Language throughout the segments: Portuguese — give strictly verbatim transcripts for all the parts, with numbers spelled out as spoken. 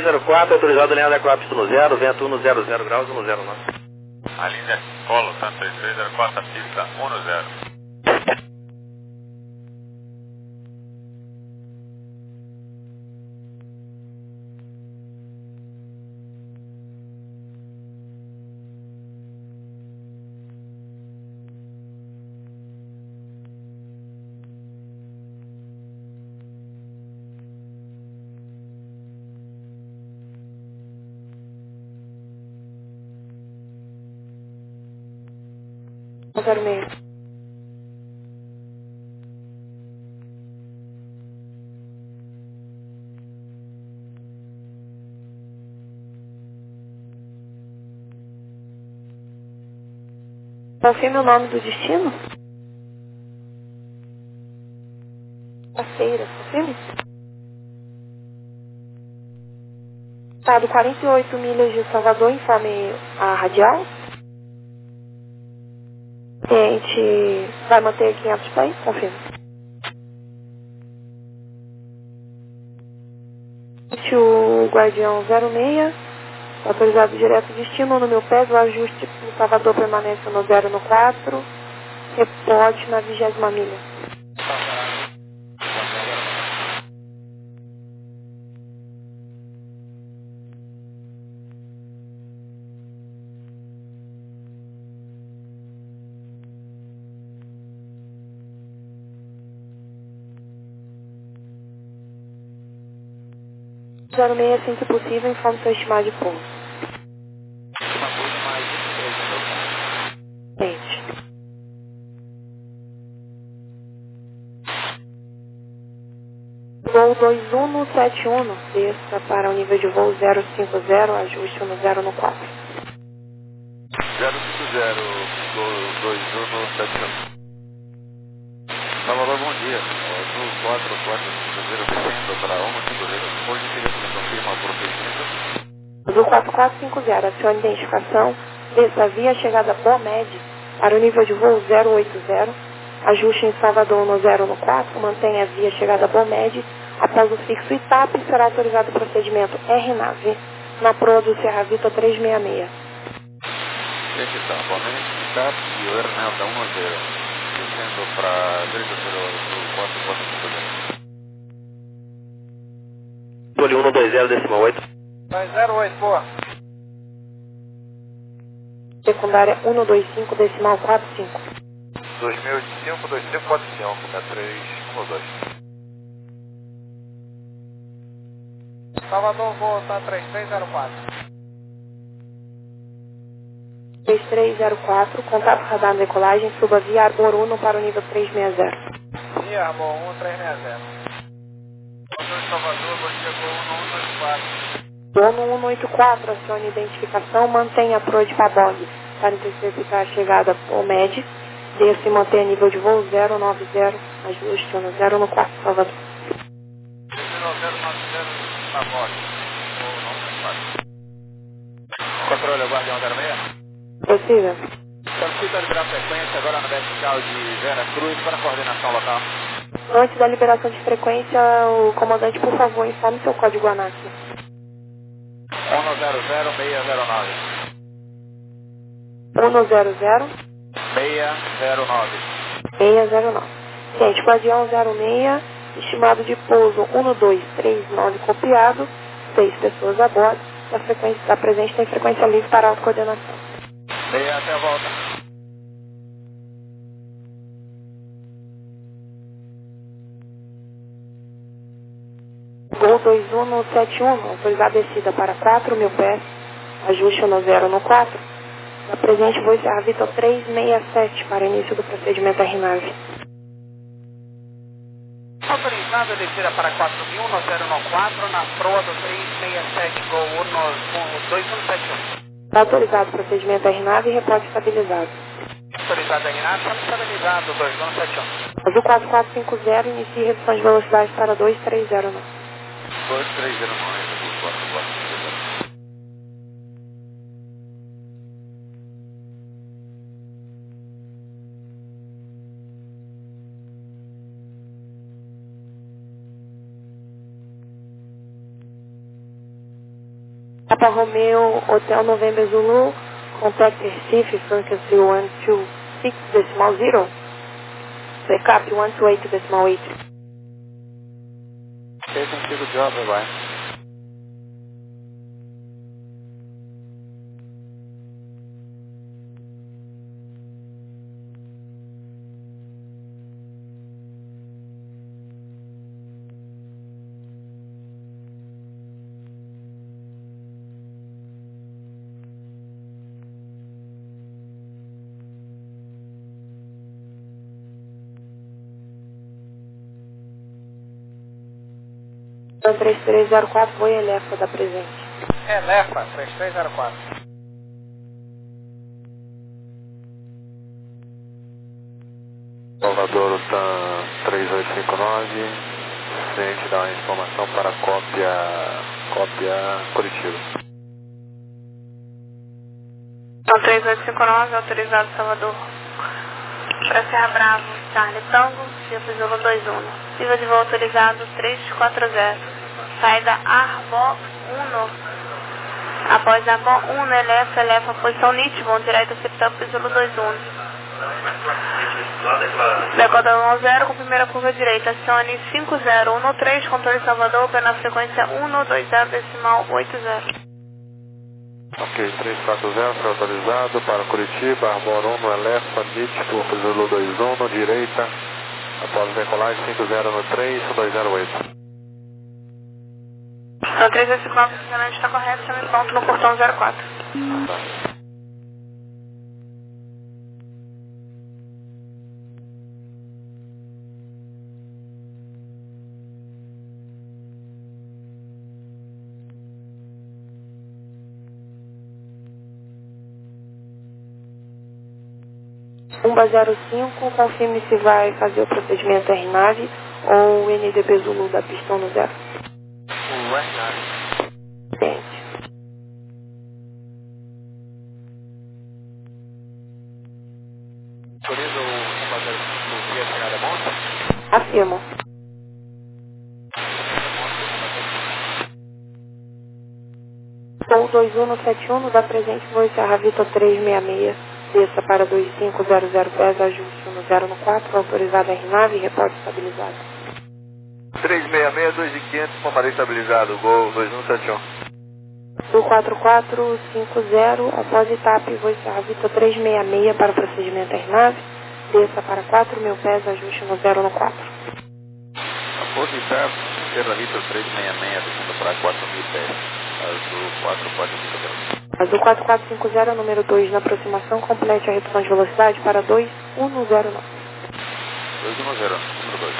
zero quatro, autorizado alinhado Eclapse no zero, vento um zero zero graus, um zero nove. A linha Polo, Santa três três zero quatro, pista um zero. zero meio. Confirme o nome do destino? A feira, confirme? Estado quarenta e oito milhas de Salvador, informe a radial. A gente vai manter quinhentos pés, confirme. O Guardião zero seis, autorizado direto destino no meu pé, o ajuste no Salvador permanece no zero no quatro, reporte na vigésima milha. zero seis, assim que possível, informe seu estimado de pouso. Uma coisa mais vinte e três, Gente. Voo dois um sete um, desça para o nível de voo zero cinco zero, ajuste no zero no quatro. zero cinco zero, dois um sete um. Salvador, bom dia. Azul quatro quatro cinco zero, descendo para um cinco zero. Por gentileza, me confirma o procedimento. Azul quatro quatro cinco zero, acione identificação, desça via chegada BOMED para o nível de voo zero oito zero, ajuste em Salvador no zero no quatro, mantenha a via chegada BOMED, após o fixo I T A P será autorizado o procedimento R NAV na proa do Serra Vita trezentos e sessenta e seis. Este está, Bomete, I T A P e o R N A V da um zero. Descendo para direita zero quatro quatro cinco zero. Poli um dois zero, décima oito. dois zero oito, boa. Secundária um dois cinco, decimal quatro cinco. dois mil e cinco, dois cinco quatro cinco, é três um dois. Salvador, voo tá três três zero quatro. três três zero quatro, contato radar na decolagem, suba via Arbor Uno para o nível trezentos e sessenta. Via Arbor um três seis zero. Salvador, você voo um dois quatro. Dono cento e oitenta e quatro, acione identificação, mantenha a proa de Pabog para interceptar a chegada ao M E D, desça e mantenha nível de voo zero nove zero, ajuste no zero no quatro, Salvador. zero nove zero, Pabog. Controle, o Guardião zero seis. Possível. Solicita liberar frequência agora no vertical de Vera Cruz para coordenação local. Antes da liberação de frequência, o comandante, por favor, informe seu código ANAC. um zero zero, seis zero nove. um zero zero, seis zero nove. seis zero nove. Gente, Guardião zero seis, estimado de pouso um dois três nove copiado, seis pessoas a bordo, a frequência está presente, tem frequência livre para autocoordenação. seis até a volta. Gol dois um sete um, autorizada descida para quatro mil pés, ajuste no zero no quatro. Na presente, voo Serra Vita trezentos e sessenta e sete para início do procedimento R NAV. Autorizada a descida para quatro mil no zero no quatro, na proa do trezentos e sessenta e sete, Gol dois um sete um. Está autorizado o procedimento R NAV e reporte estabilizado. Autorizada a Renato, estamos estabilizados, dois um sete um. Azul quatro quatro cinco zero, inicie redução de velocidade para dois três zero nove. dois três zero nove, Azul quatro quatro cinco zero. Papa Romeo, Hotel November Zulu, contact Recife, frequency one two six decimal zero, backup one two eight decimal eight. Okay, thank you, good job, bye bye. três três zero quatro, Voe Elefa da presente. Elefa, três três zero quatro. Salvador, Utan três oito cinco nove, cliente dá uma informação para cópia, cópia Curitiba. Então, três oito cinco nove, autorizado Salvador. Para Serra Bravo, Charlie Tango, Chico Zulu dois um. Nível de voo autorizado três quatro zero. Saída Arbo um. Após Arbo um, Elefa, Elefa, posição N I T, vão direto a September Zulu dois um. Decodador um zero, com primeira curva direita, acione cinco zero um três, controle Salvador, pela frequência um dois zero decimal oito zero. Ok, três quatro zero, foi autorizado para Curitiba, Arbor um, Elefa, N I T, Porto Zulu dois um, no direita, após decolagem cinco zero um três, dois zero oito. Então, três oito cinco nove, o funcionamento está correto, chame ponto no portão zero quatro. Tá. Umba zero cinco, confirme se vai fazer o procedimento R nave ou o N D B Zulu da pista no zero. O R nove. Gente. Autoriza o Umba zero cinco via chegada monte? Afirmo. Voo dois um sete um, da presente, voo Serra Vitor três seis seis, desça para dois cinco zero zero dez, ajuste um zero no quatro, autorizado R nave, reporte estabilizado. três seis seis, dois mil e quinhentos, pontarei estabilizado, Gol dois um sete um. Sul quatro quatro cinco zero, após etapa, voo Serra Vitor três seis seis para o procedimento R nave, desça para quatro mil pés, ajuste um zero no quatro. Após etapa, Serra Vitor três seis seis, descendo para quatro mil pés. Azul quatro quatro cinco zero. Azul quatro quatro cinco zero, número dois na aproximação, complete a redução de velocidade para dois um zero nove. dois um zero, número dois.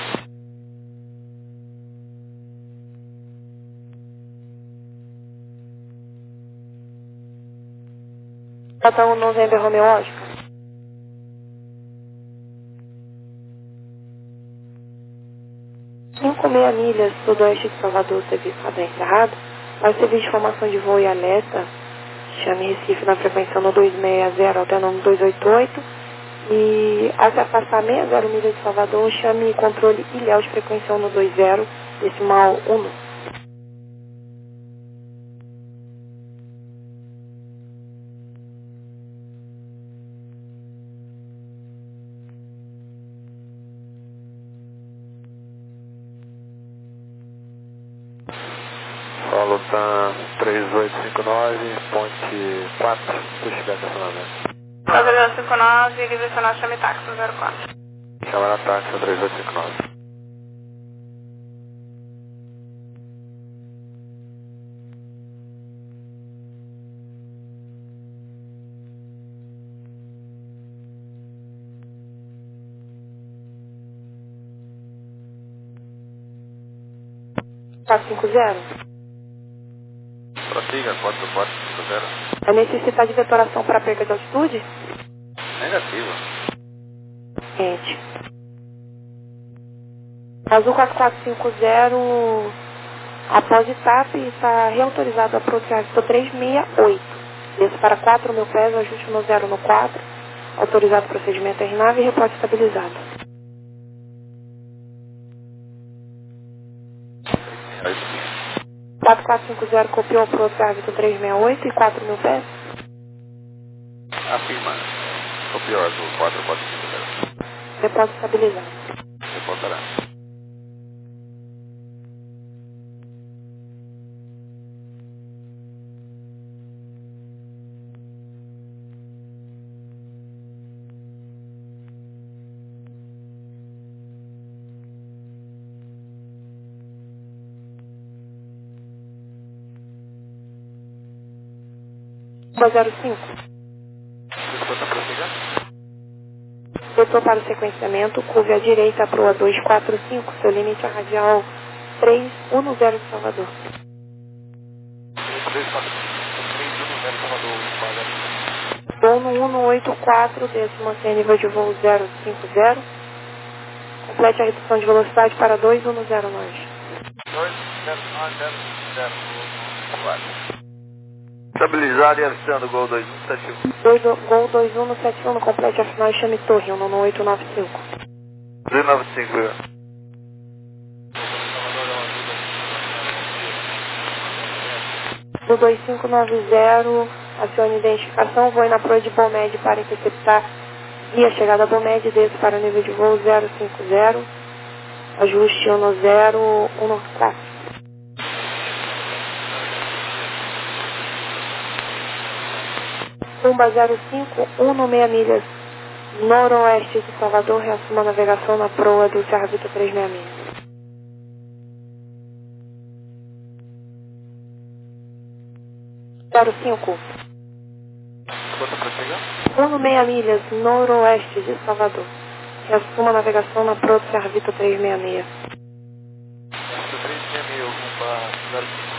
Pata um November Romeo Oscar. cinco seis milhas sudoeste de Salvador, serviço padrão encerrado. Para o serviço de informação de voo e alerta, chame Recife na frequência no dois seis zero até o nome dois oito oito. E ao se afastar seis zero milhas de Salvador, chame controle Ilhéus de frequência um dois zero, decimal um. Solo Tan três oito cinco nove, ponte quatro, pushback acionamento. quatro zero cinco nove, direcional chame táxi no zero quatro. Chama na táxi três oito cinco nove. quatro cinco zero. Prossiga, quatro quatro cinco zero. A necessidade de detonação para perda de altitude? Negativo. Gente. Azul quatro quatro cinco zero, após etapa, está reautorizado a proteger três seis oito. Desça para quatro mil pés, ajuste no zero no quatro. Autorizado procedimento R nave e reporte estabilizado. quatro quatro cinco zero copiou para o árbitro trezentos e sessenta e oito e quatro mil pés. Afirma. Copiou azul quatro quatro cinco zero. Depósito estabilizado. Reportará. zero cinco. Detor para o sequenciamento, curve à direita, proa dois quatro cinco, seu limite é radial três um zero de Salvador. três quatro cinco, três um zero Salvador, Voo no um oito quatro, desce mantém nível de voo zero cinco zero. Complete a redução de velocidade para dois um zero nós. dois zero nove zero zero quatro. Estabilizado e avisando Gol dois um sete um. Gol dois um sete um, no complete a final e chame Torre, um no oito nove cinco. dois nove cinco. Do dois cinco nove zero, acione identificação, voe na proa de Bomed para interceptar via chegada a Bomed, desce para o nível de voo zero cinco zero, ajuste um no zero um no quatro. Pumba zero cinco, um no meia milhas noroeste de Salvador, reassuma a navegação na proa do Serra Vitor trezentos e sessenta e seis. zero cinco. Quanto para chegar? um no meia milhas noroeste de Salvador, reassuma a navegação na proa do Serra Vitor trezentos e sessenta e seis. três seis mil, com zero cinco.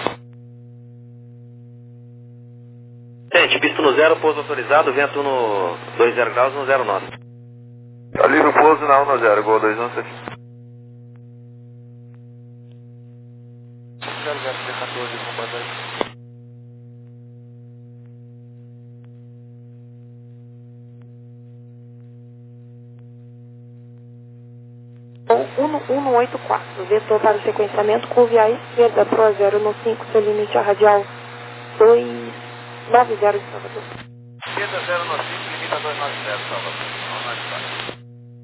Gente, pista no zero, pouso autorizado, vento no dois zero graus, no zero nove. Ali no pouso na um zero, Gol dois um sete um. zero zero C quatorze, com base um no oito quatro, vetor para o sequenciamento, curve à esquerda, proa zero no cinco, seu limite a radial dois nove zero de Salvador. Esquerda zero no cinco, limita dois nove zero, Salvador. Não mais fácil.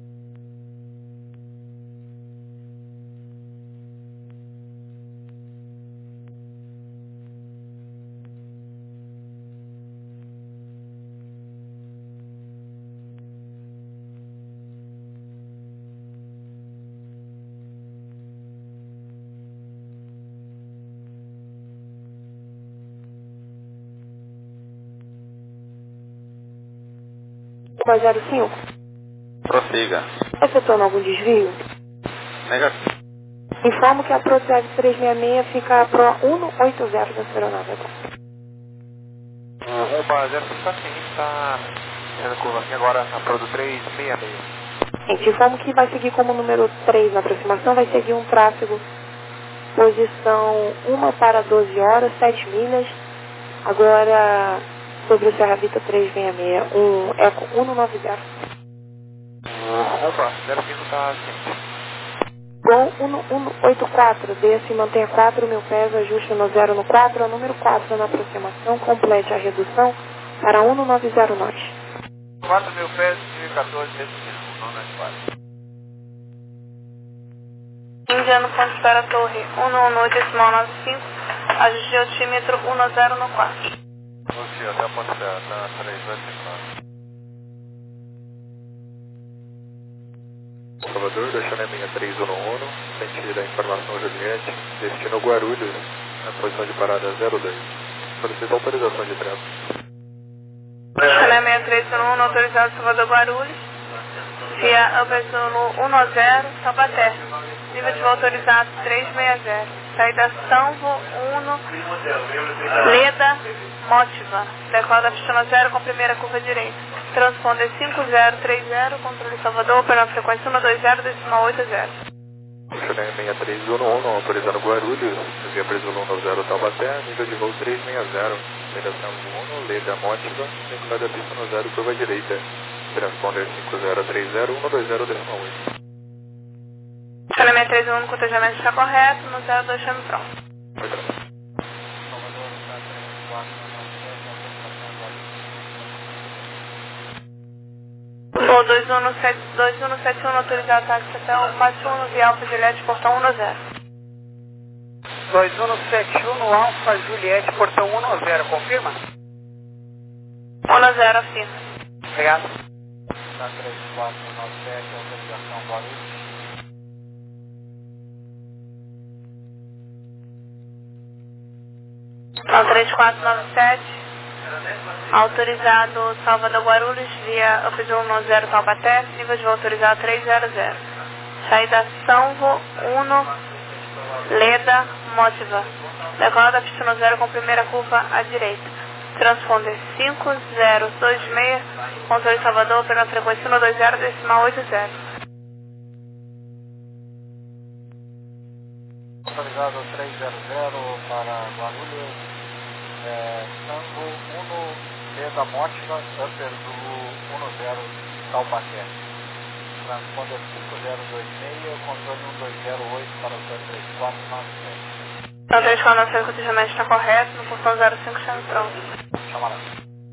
zero cinco. Prossiga. Efetuando algum desvio? Negativo. Informo que a Pro trezentos e sessenta e seis fica a Pro cento e oitenta da aeronave agora. um barra zero está sim, está sendo curva aqui agora na Pro do trezentos e sessenta e seis. Gente, informo que vai seguir como número três na aproximação, vai seguir um tráfego, posição um para doze horas, sete milhas, agora sobre o Serra Vitor trezentos e sessenta e seis, um Eco cento e noventa. Opa, zero cinco está assim. Gol cento e oitenta e quatro, desce e mantenha quatro mil pés, ajuste no zero no quatro, é o número quatro na aproximação, complete a redução para cento e noventa nós. quatro mil pés e quatorze nesse mesmo, não é quatro. Indiano ponto espera torre um no um decimal nove cinco, ajuste altímetro um no zero no quatro. Você até a ponte da três dois cinco nove. Salvador, deixando a minha três um um, sentido a informação Juliette, destino Guarulhos, na posição de parada zero dois. Solicita autorização de tráfego. Canal três um um, autorizado Salvador Guarulhos, via Alberto no um no zero, Taubaté. Nível de voo autorizado três sessenta e zero. Saída Sanvo um, Leda, Mótiva. Decola da pista no zero com primeira curva direita. Transponder cinco zero três zero, controle Salvador, operando frequência um dois zero, decimal oito zero. Channel seis três um um, autorizando Guarulhos, via preso um zero Taubaté, nível de voo três sessenta. Leda Sanvo um, Leda, Mótiva, decola da pista no zero, curva direita. Transponder cinco zero três zero, um dois zero, decimal oito. Canal três um um, cotejamento está correto, no zero dois chame pronto. Voo dois um sete um autorizado táxi até o quatro um via Alfa Juliette, portão um zero. dois um sete um no Alfa Juliette, portão um zero, confirma? um zero, afirma. Obrigado. Tá três quatro nove sete, autorização Guarulhos. Então, três quatro nove sete, autorizado Salvador Guarulhos, via U P G um zero Taubaté, nível de voo autorizado três zero zero. Saída Sanvo um, Leda, Motiva. Decola da pista um zero com primeira curva à direita. Transponder cinco zero dois seis, controle Salvador, pela frequência um dois zero, decimal oito zero. Autorizado três zero zero para Guarulhos, é, Tango um, Leda Mótica, Upper Zulu um zero, Taubaté. Transponder cinco zero dois seis, controle um dois zero oito para o três quatro nove sete. Então, três quatro nove sete, o cotejamento está correto, no portão zero cinco, está no pronto. Chama lá.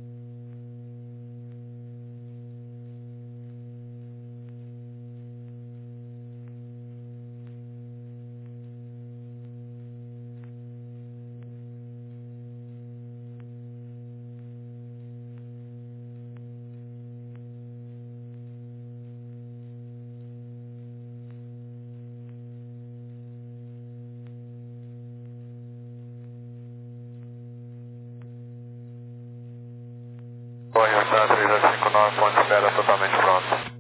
Bom, está três zero cinco nove, ponto de espera totalmente pronto.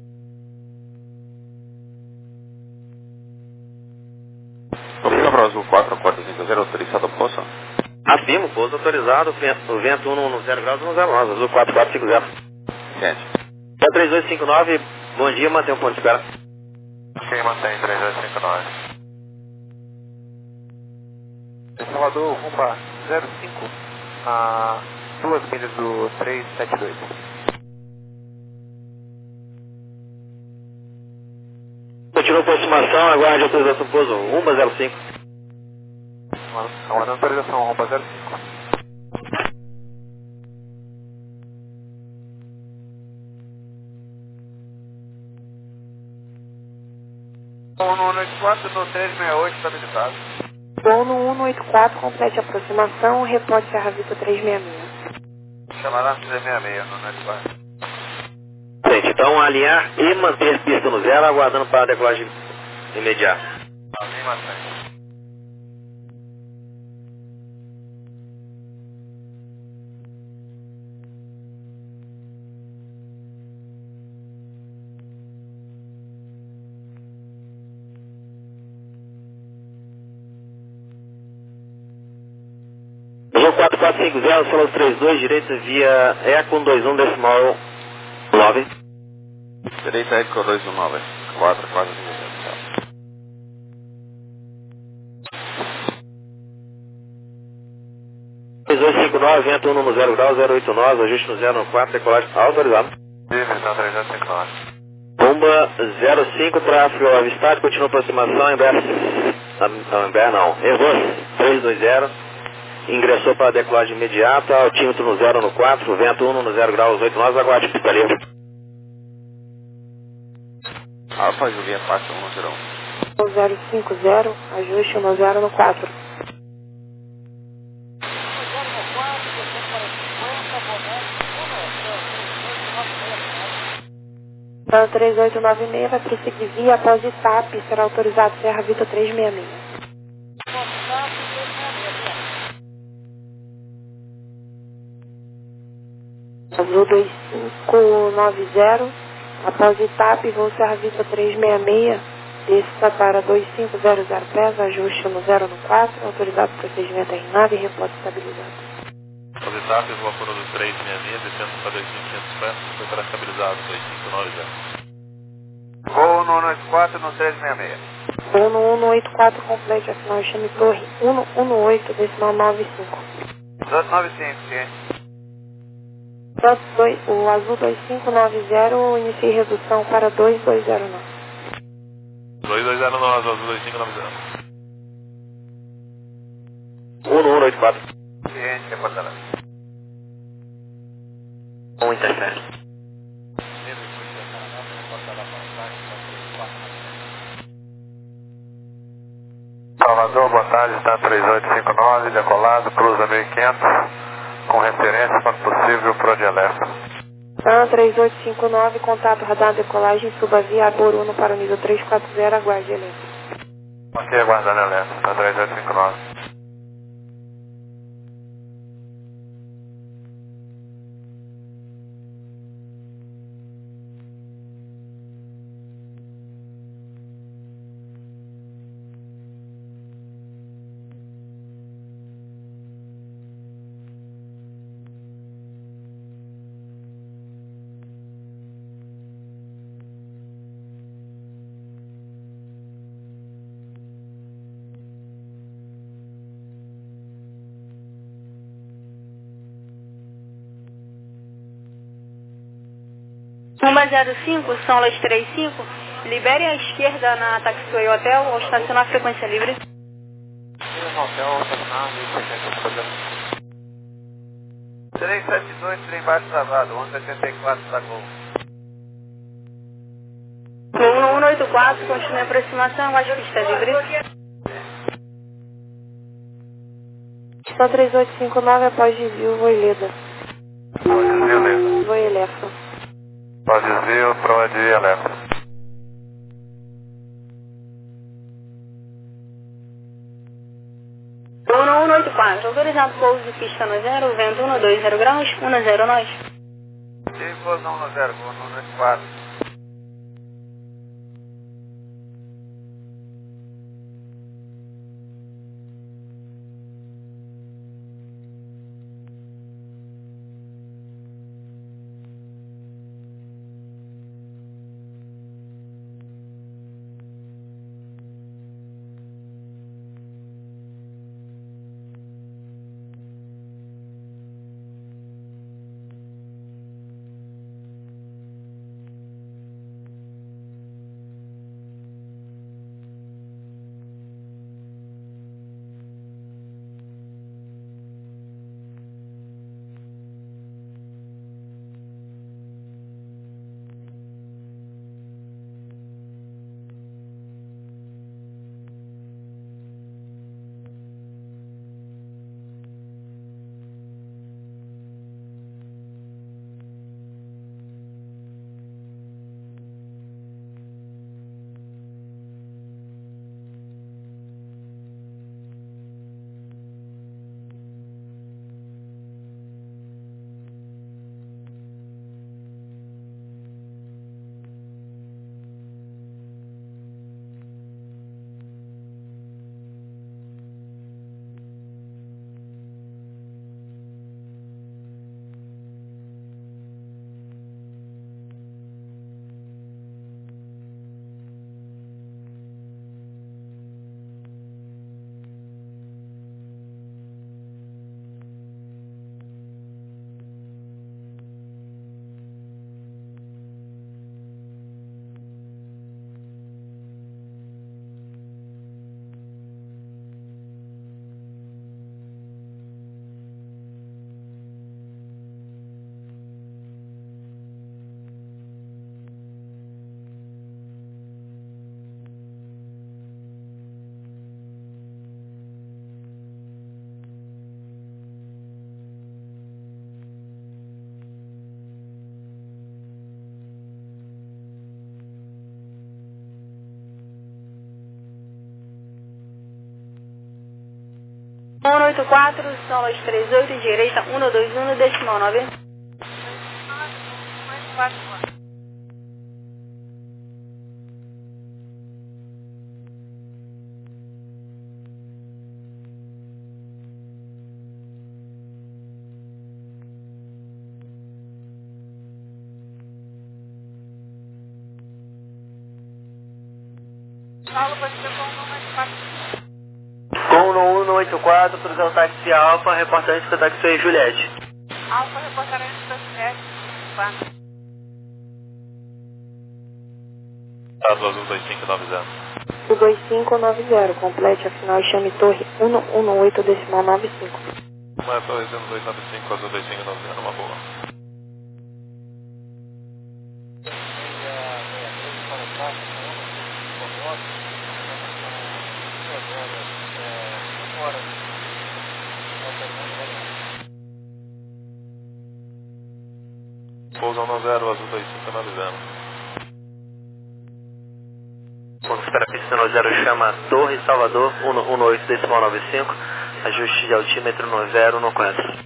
Liga para o Azul quatro quatro cinco zero, autorizado pouso. Afirmo, pouso autorizado, vento, vento um zero graus, um zero nove, Azul quatro quatro cinco zero. Sente. três dois cinco nove, bom dia, mantém um ponto de espera. Sim, mantém três dois cinco nove. Salvador, rumba zero cinco, a duas milhas do três sete dois. Continua a aproximação, aguarde autorização pouso, rumba zero cinco. Aguardando autorização, rumba zero cinco. um um oito quatro no três seis oito, estabilizado. Voo no um oito quatro, complete a aproximação, reporte Serra Vista trezentos e sessenta e seis. Chamará trezentos e sessenta e seis no oito quatro. Gente, então alinhar e manter pista no zero, aguardando para a decolagem imediata. Amém, mantém. Azul quatro quatro cinco zero, Solos três dois, direita via Eco um dois um, decimal nove. Direita Eco dois um nove, quatro quatro cinco zero. três dois cinco nove, vento um no zero grau, zero oito nove, ajuste no zero quatro, decolagem autorizado. Divisão três dois cinco nove. Bomba zero cinco, tráfego avistado, continua a aproximação, Embraer, Embraer não, Airbus três dois zero, ingressou para a decolagem imediata, altímetro no zero no quatro, vento um no zero grau, oito nove, aguarde pista livre. Alfa Juliette quatro um zero um. zero cinco zero, ajuste um zero no quatro. Então, três oito nove seis vai prosseguir via após Itap, será autorizado Serra Vista trezentos e sessenta e seis. Azul dois cinco nove zero, após Itap, voo Serra Vista trezentos e sessenta e seis, desça para dois cinco zero zero pés, ajuste no zero no quatro, autorizado procedimento R nove e reporte estabilizado. As etapas, o vapor do três sessenta e seis, descendo para dois mil e quinhentos pés, foi para estabilizado, dois cinco nove zero. Voo no um oito quatro no três seis seis. Voo no um oito quatro, complete a final chame torre um um oito, decimal nove cinco. dois nove cinco, ciente. O azul dois cinco nove zero, inicie redução para dois dois zero nove. dois dois zero nove, azul dois cinco nove zero. um um oito quatro. Ciente, reportará. um interfere. Menos Salvador, boa tarde, está três oito cinco nove, decolado, cruza mil e quinhentos, com referência, quando possível, pro de alerta. Tá, três oito cinco nove, contato radar decolagem, suba via Arboruno para o nível três quatro zero, aguarde elétrico. Ok, aguardando alerta, está três oito cinco nove. Luma zero cinco, São Luís três cinco, libere a esquerda na Taxiway Hotel ou estacionar a frequência livre. Hotel, estacionar, mil e seiscentos. três sete dois, trem baixo travado, onze oitenta e quatro, tá gol. um um oito quatro, continue a aproximação, acho que está livre. Está três oito cinco nove, após desvio, Voileda. Pode desvio, Leda. Voelefa. Pode desvio, pro de alerta. um um oito quatro, autorizado pouso de pista no zero, vento um dois zero graus, um zero nós. E pouso um zero, um oito quatro. um oito quatro, São Luís três oito, direita um dois um, decimal nove. Paulo, pode ser com um oito quatro. Com um um oito quatro, cruzar o táxi Alfa, reportante da Taxiway Juliette. Alfa, reportagem da Juliette, quatro. Caso azul dois cinco nove zero. O dois cinco nove zero, complete a final e chame torre um um oito, decimal nove cinco. Mas torre dois nove cinco, azul dois cinco nove zero, uma boa. pouso um zero, azul dois cinco nove zero. Ponto espera pista no zero, chama Torre Salvador, um oito decimal nove cinco, ajuste de altímetro no zero no quatro.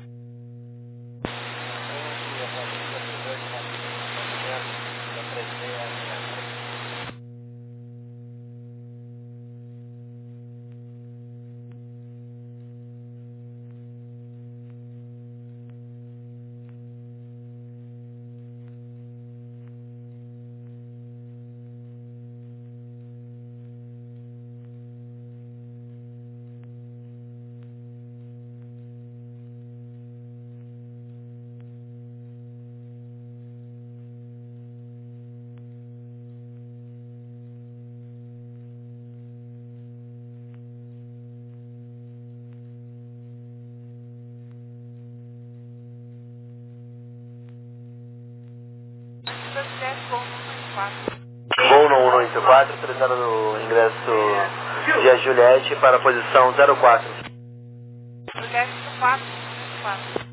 Voo no um oito quatro, autorizado o ingresso de Juliette para a posição zero quatro. Juliette quatro, quatro.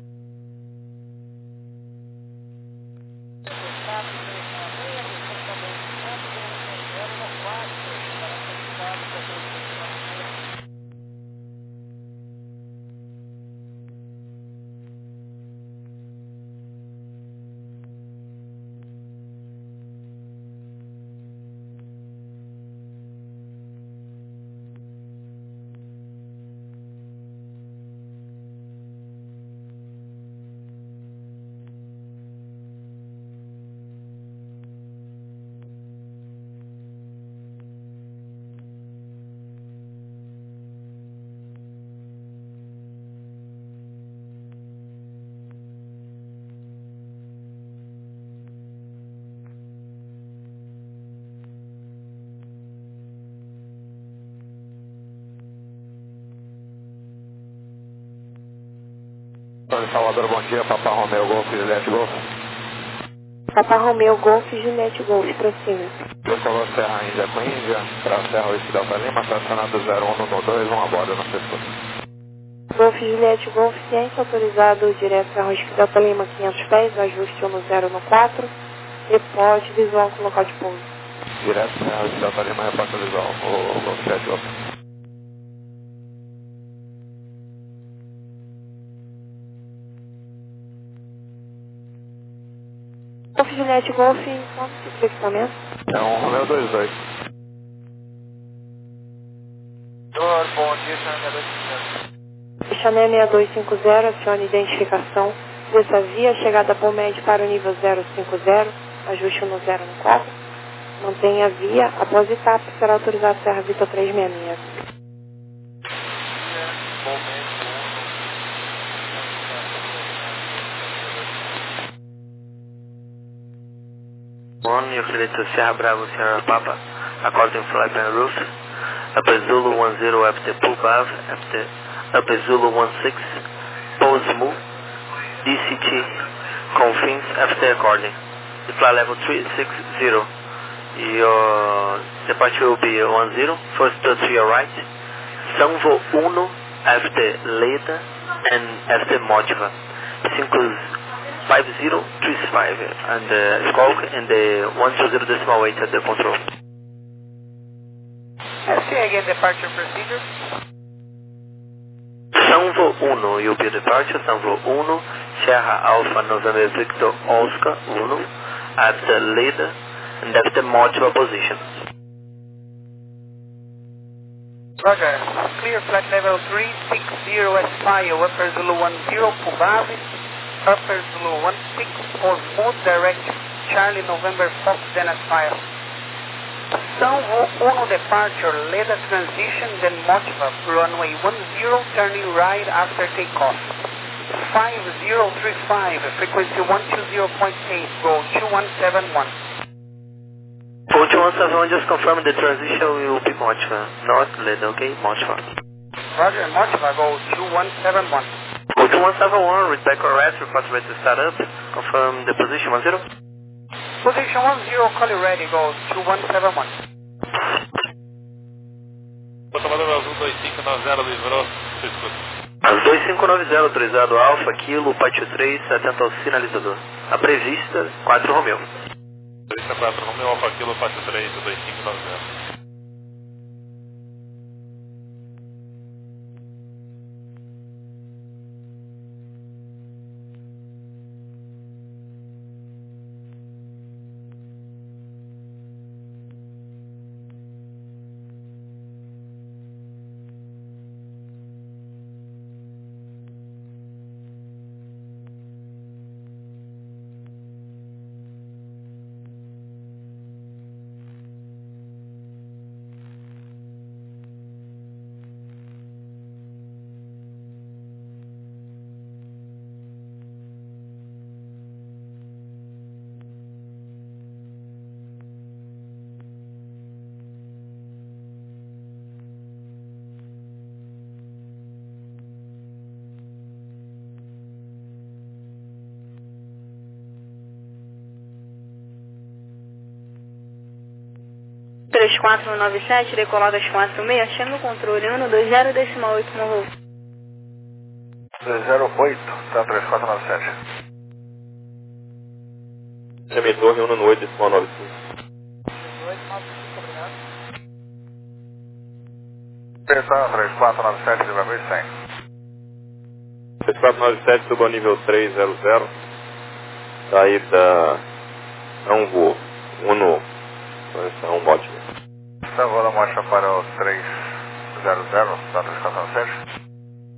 Salvador, bom dia, Papa Romeo Golf, Juliette Golf. Papa Romeo Golf, Juliette Golf, prossiga. Decolou Serra Índia com Índia, para Serra Oeste Delta Lima, estacionado zero um no dois, um a bordo, não sei se foi. Golf, Juliette Golf, ciência, autorizado direto Serra Oeste Delta Lima, quinhentos pés, ajuste um no zero no quatro, reporte visual com local de pouso. Direto Serra Oeste Delta Lima, reporte visual, o Golf, Juliette Golf. Golf, Juliette Golf, quanto tipo de equipamento? É um Romeo dois dois. Senhor, bom dia, Chané dois cinco zero. Chané seis dois cinco zero, acione identificação. Desça via, chegada a Pomed para o nível zero cinco zero, ajuste um no zero no quatro. Mantenha a via, após etapa será autorizado Serra Vitor trezentos e sessenta e seis. One, Euclid to Sierra Bravo, Sierra Papa, according flight and roof, Upper Zulu one zero after pull valve, after Upper Zulu one six, pose move, D C T, confins after according, flight level three six zero, your departure will be one zero, first to your right, Sanvo one after Leda and after Motiva, cinco five zero three five and the squawk and the one two zero decimal eight at the control. Say again departure procedure. Sanvo one, you'll be departure, Sanvo one, Sierra Alpha November Victor Oscar one, at the leader and at the modular position. Roger, clear flight level three six zero S five, Upper Zulu one zero, Pubave. Upper Zulu one six, for smooth direct, Charlie November Fox, then Aspire. Sanvo one departure, Leda transition, then Motiva, runway one zero, turning right after takeoff. five zero three five, frequency one two zero point eight, go two one seven one. Go two one seven one, just confirm the transition will be Motiva, not Leda, okay? Motiva. Roger, Motiva, go two one seven one. Go to one seven one, read back correct, report ready to start up, confirm the position one zero. Position one zero, call you ready, go two one seven one. Salvador Azul dois cinco nove zero, Luiz Veloso, escuta. dois cinco nove zero, autorizado Alfa, Kilo, Pátio três, atento ao sinalizador. A prevista quatro Romeu. Prevista quatro Romeu, Alfa Kilo, faixa três, dois cinco nove zero. três quatro nove sete, decoladas quatro seis, chama o controle um dois zero, decimal oito, morro. dois zero oito, tá, três quatro nove sete. Chame torre um no oito, decimal nove cinco. Tá, três quatro nove sete, nível mil e cem. três quatro nove sete, suba ao nível três zero zero. Saída não voo, Uno, um mote. Então vou dar uma marcha para o três zero zero, tá, três quatro nove sete.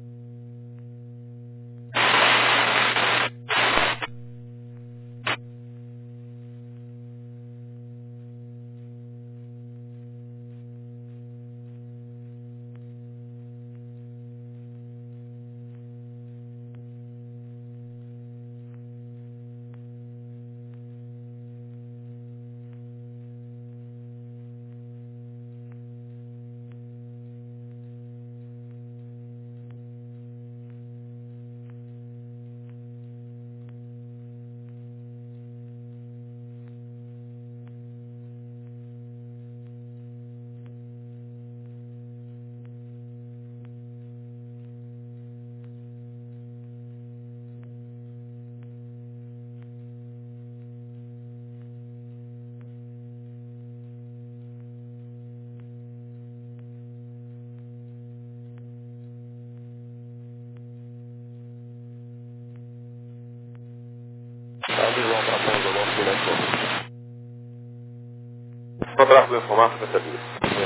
Um abraço do informar, recebido.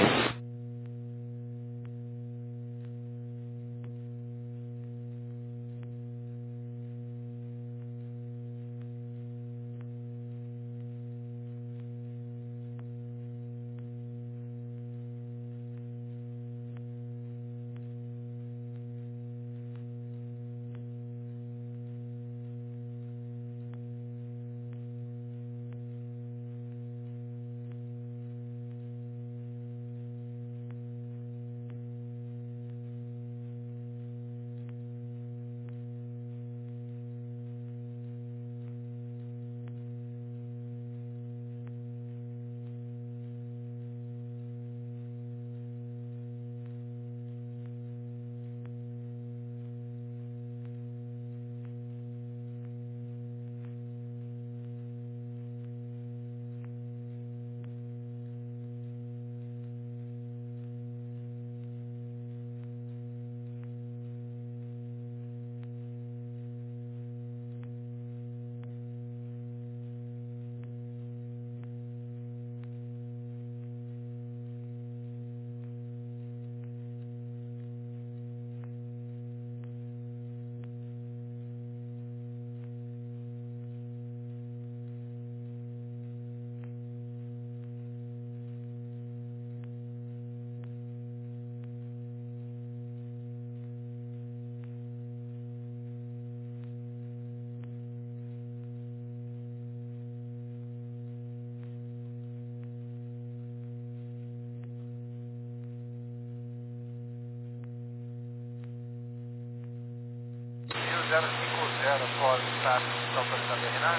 zero cinco zero, após estar autorizado a terminar?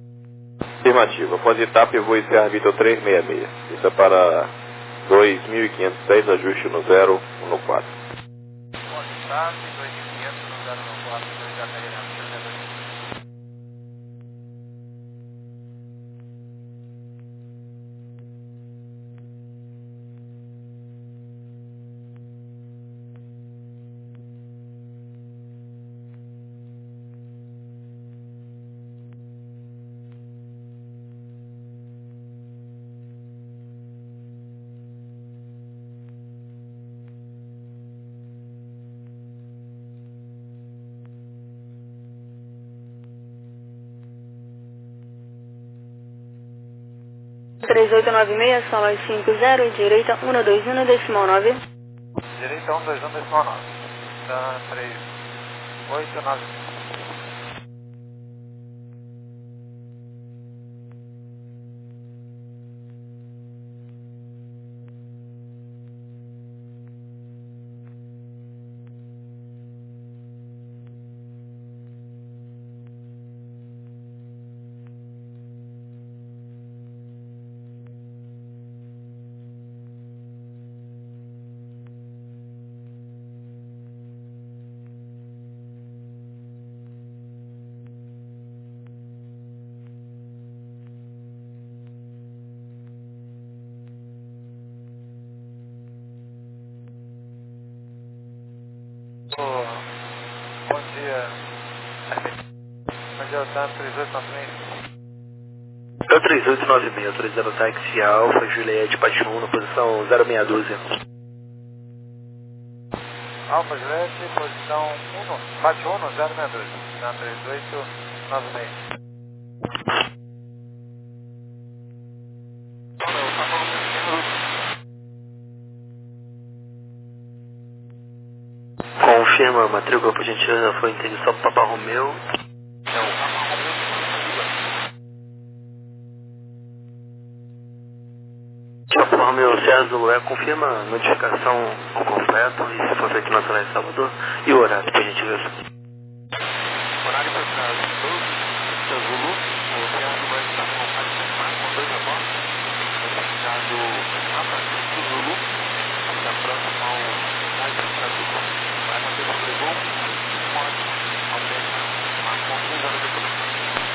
Afirmativa. Após etapa, eu vou encerrar Vitor trezentos e sessenta e seis. Isso é para dois mil quinhentos e dez, ajuste no zero um no quatro. Após etapa, dois mil e quinhentos no zero um no quatro, autorizado a terminar. três oito nove seis, solo cinco zero, direita um dois um, decimal nove. Direita um dois um, decimal nove. Tá, três oito nove. Bom dia. Bom dia, tá três oito nove seis. É o três oito nove seis, autorizando táxi Alfa Juliette Patium na posição zero seis um dois. Alfa Juliette, posição um, bate um, zero seis dois. Tá, três oito nove seis. Confirma a matrícula, por gentileza, foi entendido só Papa Romeu. Papa Romeu Serra Zulué, confirma a notificação completa e se for feito na cidade de Salvador. E o horário, por gentileza. Horário para Serra Zulu, o Serra vai estar com o Parque com dois abortos. Notificado a partir do Zulu, está próximo ao mais Brasil. Vai manter o pregão, pode alternar a confusão da decoração.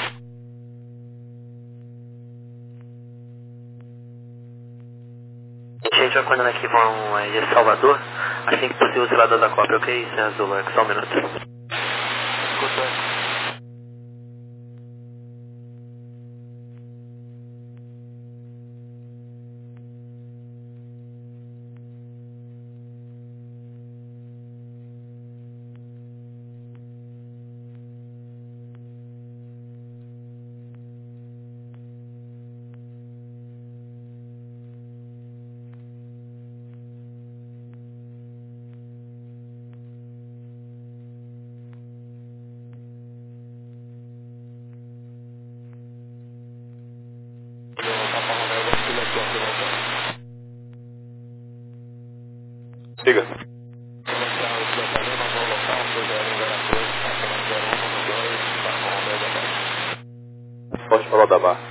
Gente, acordando aqui vão é, de Salvador, assim que possível, sei lá da cópia, ok? Serra Zulué, só um minuto. Escutando. Siga. Pode falar da barra.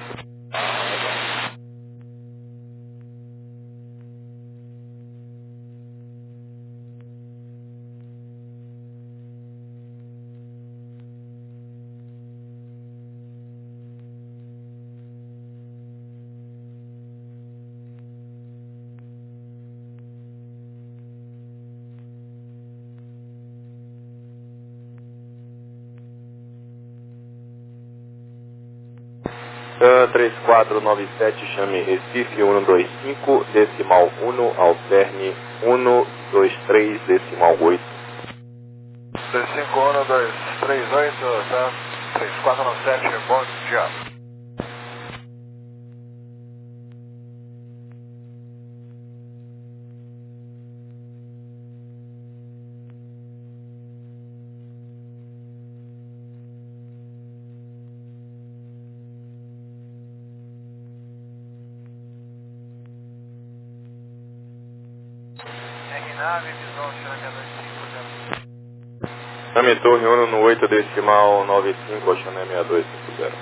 Uh, três quatro nove sete, chame Recife um dois cinco, decimal um, alterne um dois três, decimal oito. dois cinco um dois três oito, tá? três quatro nove sete, bom dia. Nave, visão, chame dois cinco zero. Chame torre um no oito, decimal nove cinco, chame seis dois cinco zero.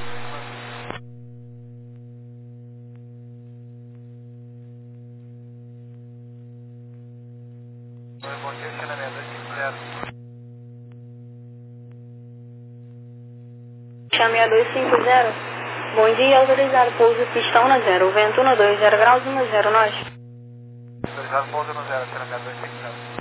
Bom dia, chame seis dois cinco zero. Chame seis dois cinco zero. Bom dia, autorizado pouso pistão na zero, vento um dois zero graus, um zero nós. Autorizado pouso no zero, chame seis dois cinco zero.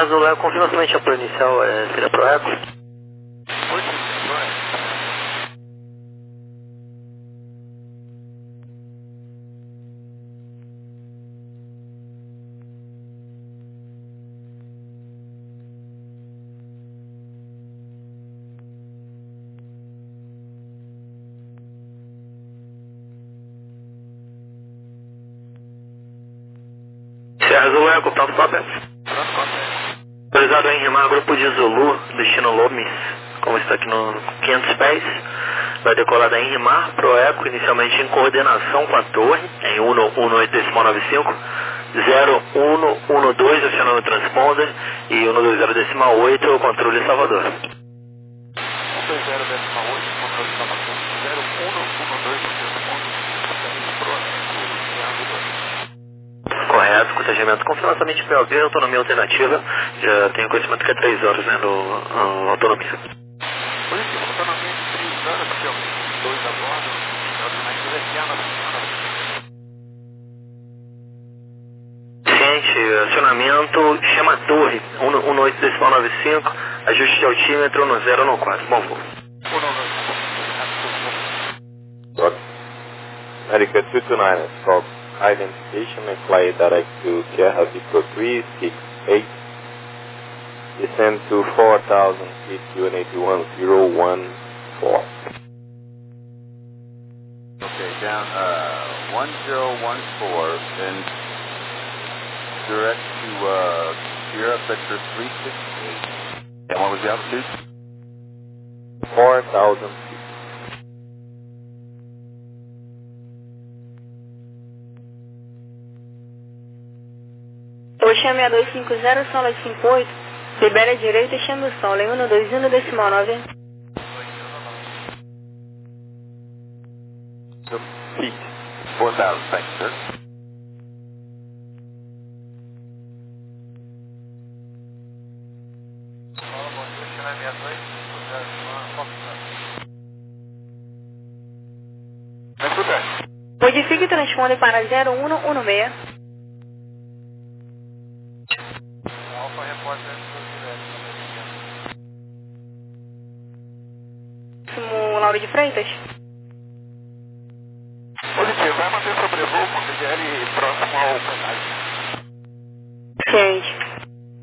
Serra Zulu Eco, confirma somente a pro inicial, é, seria pro Eco? oito pro Eco. Serra Zulu Eco, pronto, cópia. Pronto, cópia. Autorizado em rimar grupo de Zulu, destino Lomes, como está aqui no quinhentos pés. Vai decolar da Enrimar pro Eco, inicialmente em coordenação com a torre, em um um oito decimal nove cinco, zero um um dois, acionando o transponder, e um dois zero decimal oito, o controle Salvador. um dois zero decimal oito, controle Salvador. zero um um dois, transponder, pro Eco, Serra Zulu. Correto, protegimento confirma somente P O B, autonomia alternativa, já tenho conhecimento que é três horas, né, no, no autonomia. Positivo, autonomia de três horas, P O B, dois a bordo, alternativa é Piano, Ciente, acionamento, chama torre, um oito decimal nove cinco, ajuste de altímetro no zero no quatro, bom voo. America two two nine, stop identification and fly direct to Sierra Victor three six eight. Descend to four thousand feet, U N eighty-one zero one four. Okay, down uh, one zero one four, then direct to uh, Sierra Victor three six eight. And what was the altitude? four thousand feet. Ocean seis dois cinco zero, solo cinco oito, libera a direita e chama o solo em um dois um decimal nove. Feet, four thousand, thank you, sir. Modifique e transponde para zero um um seis. Alfa repórter Próximo Lauro de Freitas. Positivo, vai manter sobrevoo com C D L próximo ao pedágio. Ciente.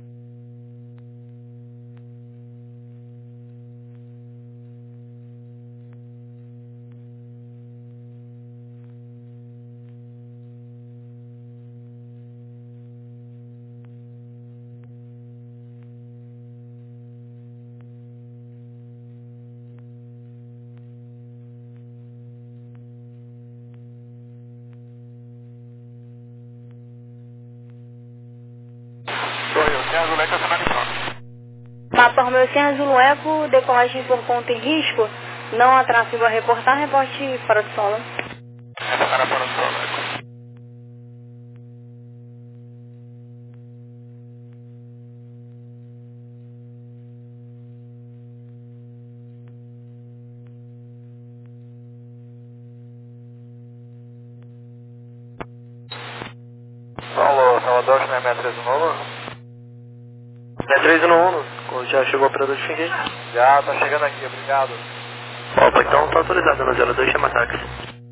Sou eu, Serra Zulu Eco, acionado em pronto. Mapa Romeu Serra Zulu Eco, decolagem por ponto em risco, não há tráfego a reportar, reporte fora do solo. Essa para para o solo, Eco. Solo, Salvador, seis seis três um novo. É três um um, já chegou o operador de Xinguei? Já, tá chegando aqui, obrigado. Opa, então tá autorizado no zero dois, chama táxi.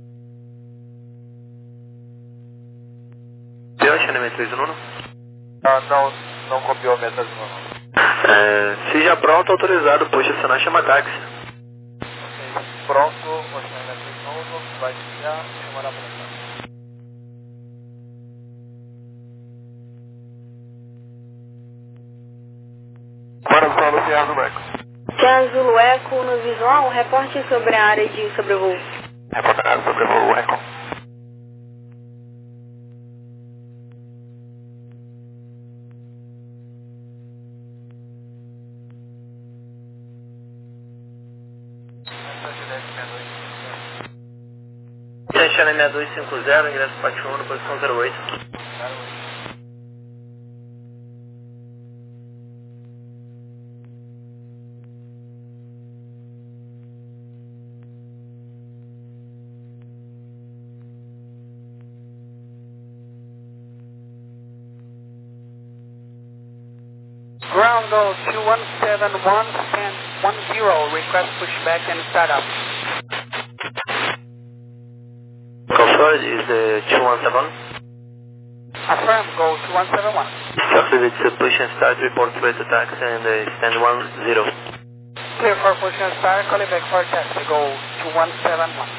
Deu Xinguei três um um? Ah, não, não copiou meia três um um. É, se já pronto, autorizado, puxa, acionar, chama táxi. Ok, pronto, o seis seis três um novo, vai desviar e chamará para cá. Para o solo, Serra Zulu Eco. Serra Zulu Eco no visual, reporte sobre a área de sobrevoo. Reportar sobre o Eco. Xinguei seis dois cinco zero, ingresso parte um, posição zero oito. Ground go two one seven one, stand one zero, request pushback and startup. Confirmed is the two one seven. Affirm, go two one seven one. After it's a push and start, report clear to taxi and uh, stand one zero. Clear for push and start, call it back for taxi, go two one seven one.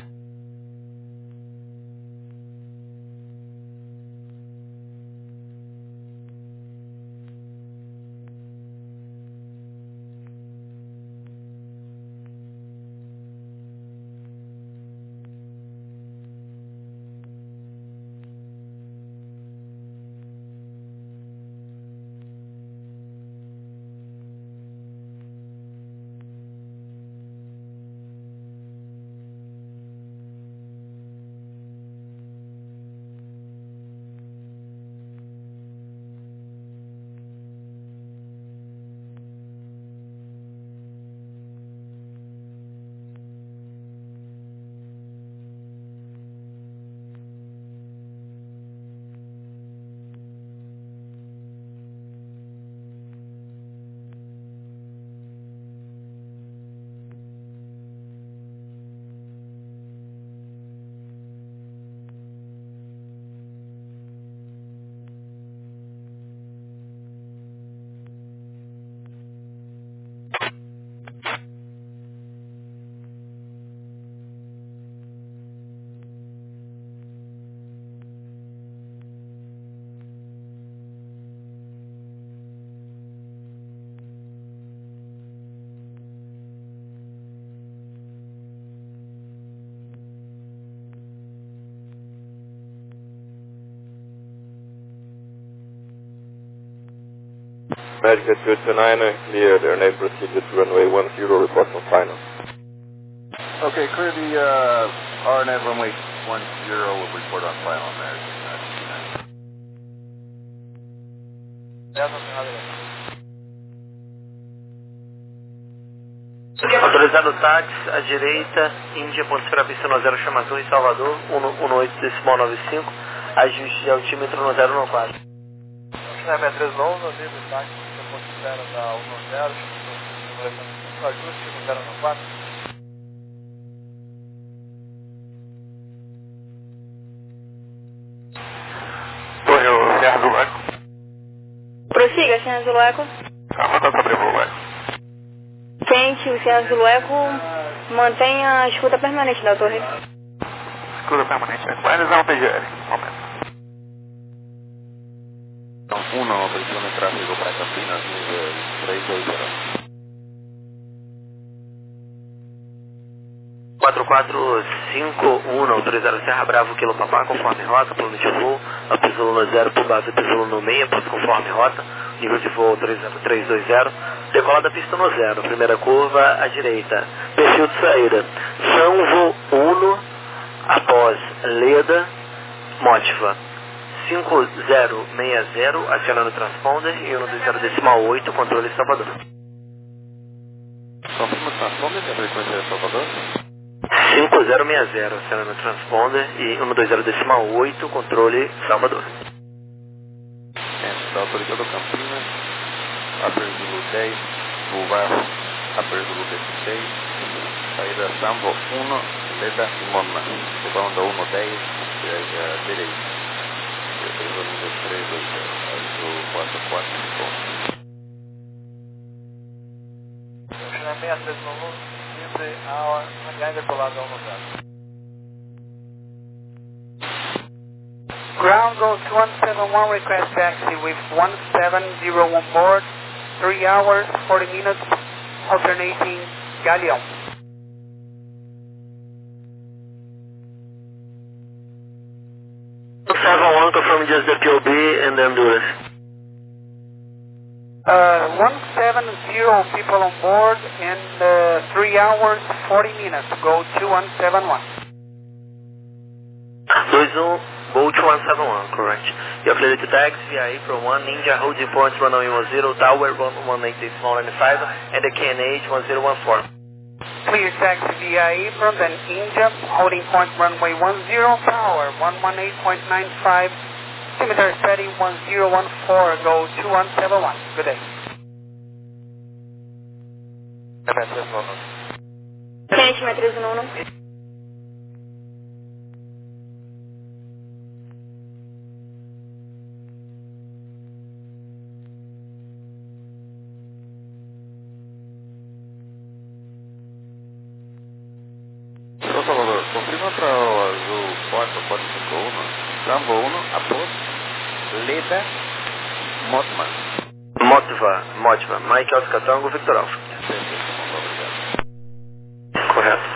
America two two nine, clear their name procedure to runway one zero, report on final. Okay, clear the uh, R N A runway one zero, will report on final, America two two nine. Autorizado táxi, à direita, Índia, ponto para pista no zero, chama Torre, Salvador, um oito decimal nove cinco, ajuste de altímetro no zero no quatro. China seis três nove, livre táxi, ponto zero da um zero, ajuste no zero no quatro. Torre, o Serra do Leco. Prossiga, Serra do Leco. Calma, tá sobre o Leco. Quente, o Serra do Leco mantenha a escuta permanente da torre. Escuta permanente. Vai realizar um P G L. Momento. uno, presione tráfego para Campinas, nível três dois zero. quatro quatro cinco um, autorizado Serra Bravo, Kilo Papá, conforme rota, plano de voo, Apesolo no zero, por base Apesolo no meia, posto conforme rota, nível de voo autorizado três dois zero, decola da pista no zero, primeira curva à direita, perfil de saída, Sanvo Uno, após Leda, Motiva, cinco zero seis zero, acionando o transponder, e um dois zero decimal oito, controle Salvador. Confirma o transponder, que a frequência é Salvador? cinco zero seis zero, acionando o transponder, e um dois zero decimal oito, controle Salvador. Está autorizado Campinas, Upper Zulu dez, Vulvar, Upper Zulu dezesseis, saída Sambo um, Leda e Mona, banda um dez, direita. três dois zero, quatro quatro cinco. China seis três nove, livre hour, H decolado ao zero. Ground go two one seven one, request taxi with one seven zero on board, three hours, forty minutes, alternating Galeão. seven one, confirm just the P O B and then do this. Uh, one seven zero people on board and uh, three hours, forty minutes, go two one seven one. two one, go two one seven one, correct. You're clear to taxi via April one, Ninja, holding point runway one zero, tower one eight decimal ninety-five, and the K N H one zero one four. Clear taxi via April, then India, holding point runway one zero, tower one eighteen point nine five, altimeter setting one zero one four, go two one seven one. Good day. M três nono. Quente, M três nono. São Salvador, confirma para o Azul quatro quatro cinco um, Sambo um, após Leda Motman. Motiva, Motiva, Mike Oscar Tango, Victor Alfa. Correto.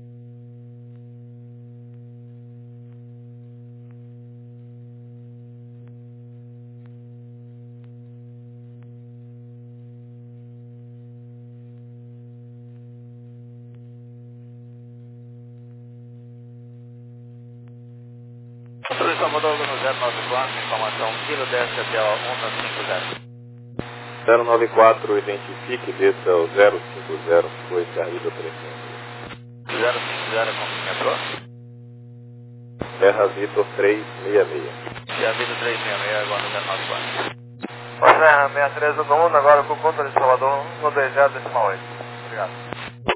Controle Salvador no zero nove quatro, informação Kilo desce até o um cinco zero. zero nove quatro, identifique, desça ao zero cinco zero, foi saída trezentos. zero cinco zero, metrô? Terra Vitor trezentos e sessenta e seis. Terra Vitor trezentos e sessenta e seis, agora no zero nove quatro. Serra seis três um um, agora com o controle de Salvador um dois zero decimal oito. Obrigado.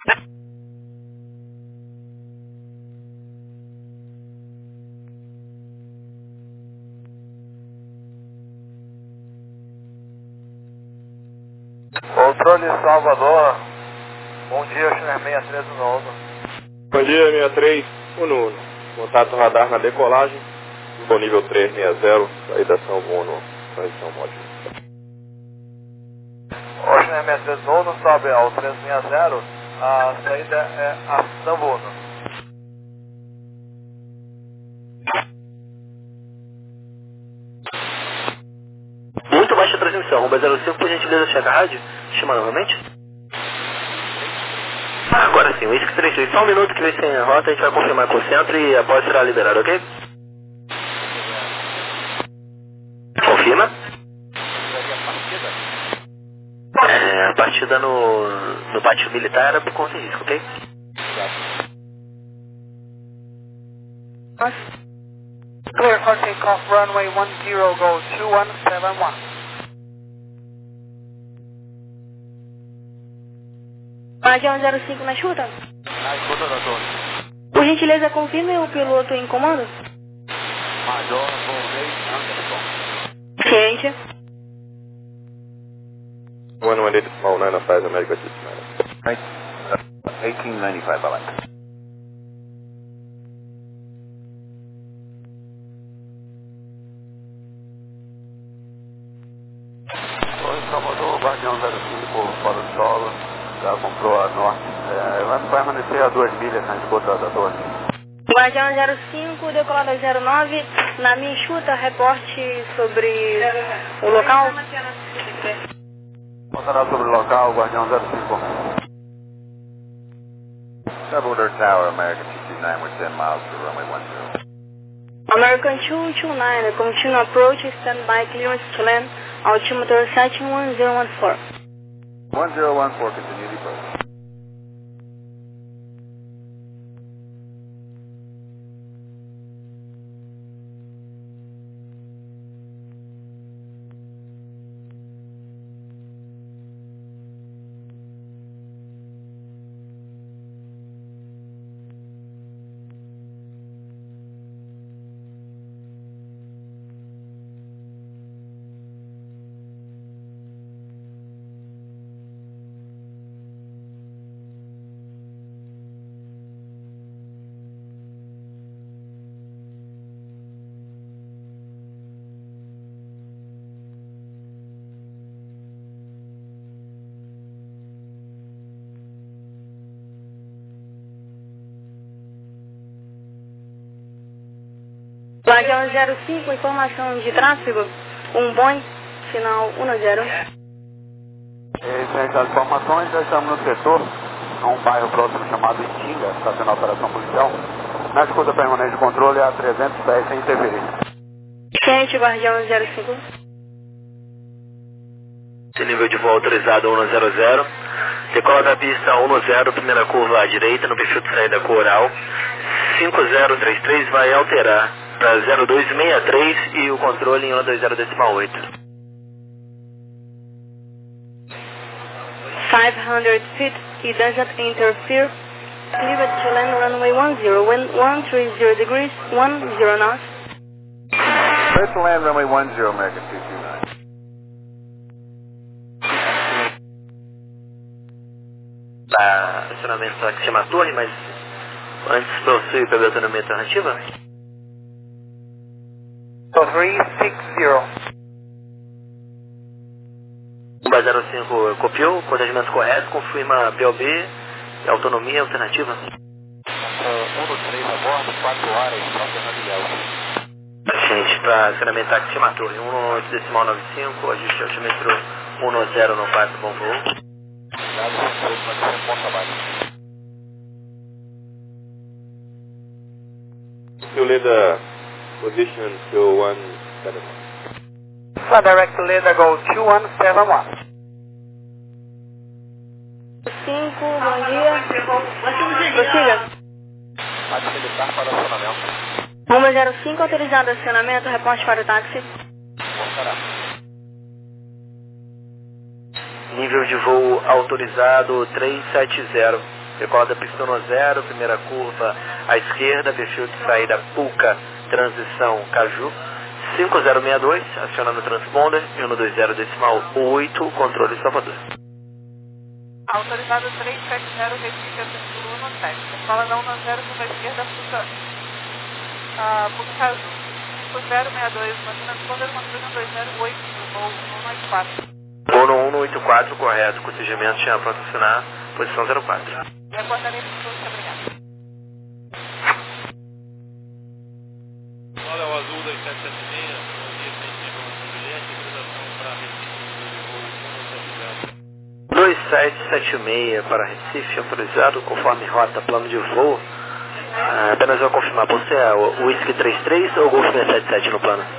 Controle Salvador, bom dia, China seis três um um. Bom dia, seis três um um. Contato radar na decolagem, disponível trezentos e sessenta, saída São Bruno, conexão móvel. O China seis três um um sobe ao trezentos e sessenta, a saída é a São Bruno. Muito baixa transmissão, arroba zero cinco, por gentileza, checa a rádio. Chama novamente. Ah, agora sim, o Whisky trinta e três. Só um minuto que vem sem a rota, a gente vai confirmar com o centro e após será liberado, ok? Confirma. É, a partida no, no pátio militar era por conta de risco, ok? Clear for takeoff, runway one zero, go two one seven one. Guardião zero cinco na escuta? Na escuta da torre. Por gentileza, confirme o piloto em comando. Major Volney Anderson. Ciente. one one eight small nine five, America six nine. eighteen ninety-five, I like. Salvador, Guardião zero cinco, fora do solo, já comprou a norte, é, vai permanecer a duas milhas na escuta da torre. Guardião zero cinco, decolada zero nove, na minha escuta, reporte sobre o local. Contará sobre o local, Guardião zero cinco. Salvador Tower, American two two nine, we're ten miles to runway one zero. American two two nine, continue approach, stand by clearance to land, altimeter setting one zero one four. one zero one four, continue the approach. Guardião zero cinco, informação de tráfego, um Boeing, final um zero. Essas as informações, já estamos no setor, a um bairro próximo chamado Itinga, está sendo a operação policial. Na escuta permanente de controle, a trezentos e dez sem interferir. Ciente, Guardião zero cinco. Nível de voo autorizado um zero zero. Decola da pista um zero, primeira curva à direita, no perfil de saída coral. cinco zero três três vai alterar para zero dois seis três e o controle em um dois zero decimal oito. Sai five hundred feet. He doesn't interfere. Cleared to land runway one zero, wind one three zero degrees, one zero knots. Cleared to land runway one zero, American two two nine. Tá, acionamento aqui chama a torre, mas antes possui P B autonomia alternativa? three six zero. um zero cinco copiou, procedimento correto, confirma B O B e autonomia alternativa. um no três a bordo, quatro horas, para Fernando Ilhéus. Gente, para acionamento aqui chama a torre, um no decimal noventa e cinco, ajuste altímetro um no zero no quatro, bom voo. Dado centro, pode ser bom trabalho. To lead the position two one seven one. Fly direct leader go two one seven one. cinco, bom dia. Prossiga. Táxi militar para acionamento. Rumo zero cinco, autorizado acionamento, reporte para o táxi. Voltará. Nível de voo autorizado três sete zero. Decola da pista no zero, primeira curva à esquerda, perfil de saída Puca, transição Caju. cinco zero seis dois, acionando o transponder, um no dois zero decimal oito, controle Salvador. Autorizado três sete zero, Recife, Atendulu no sete. Decola não no zero, curva à esquerda, Puca, uh, Puca Caju. cinco zero seis dois, transponder, controle um dois zero oito, voo um no oito quatro. Voo no um no oito quatro, correto, procedimento tinha para acionar, posição zero quatro. E aguardarei por todos, obrigado. Olha o azul das sete sete seis, bom dia, sensível Juliette, autorização para Recife, voo dois sete sete seis para Recife, autorizado, conforme rota, plano de voo. Ah, apenas vou confirmar, você é o Whisky trinta e três ou Golf seiscentos e setenta e sete no plano?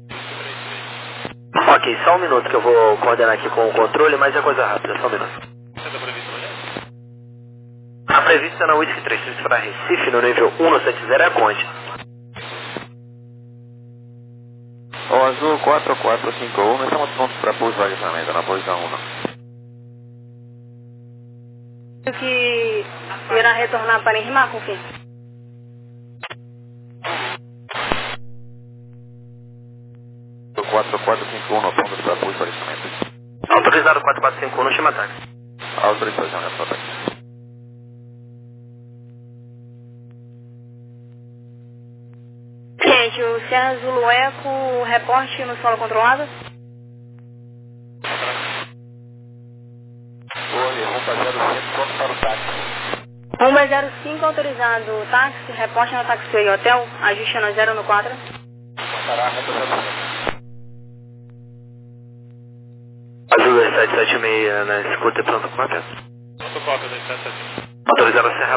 Ok, só um minuto que eu vou coordenar aqui com o controle, mas é coisa rápida, só um minuto. Você está previsto amanhã? A prevista na Whisky trinta e três para Recife, no nível um no setenta é a Conde. O azul quatro quatro cinco um, estamos prontos para pouso de aterramento na posição um. Que irá retornar para enrimar, confia. quatro quatro cinco um, prontos para pouso de aterramento. Autorizado quatro quatro cinco um, no chama táxi. Autorização é só táxi. Gente, o Sierra Zulu Eco, reporte no solo controlado. Oi, Rumba zero cinco, pronto para o táxi. Rumba zero cinco, autorizado táxi, reporte no táxi e hotel, ajuste no zero no quatro. Voltará a reta zero cinco. Azul dois sete sete seis na escuta, pronto, quatro. Protocolo dois sete sete seis. Autorizado Serra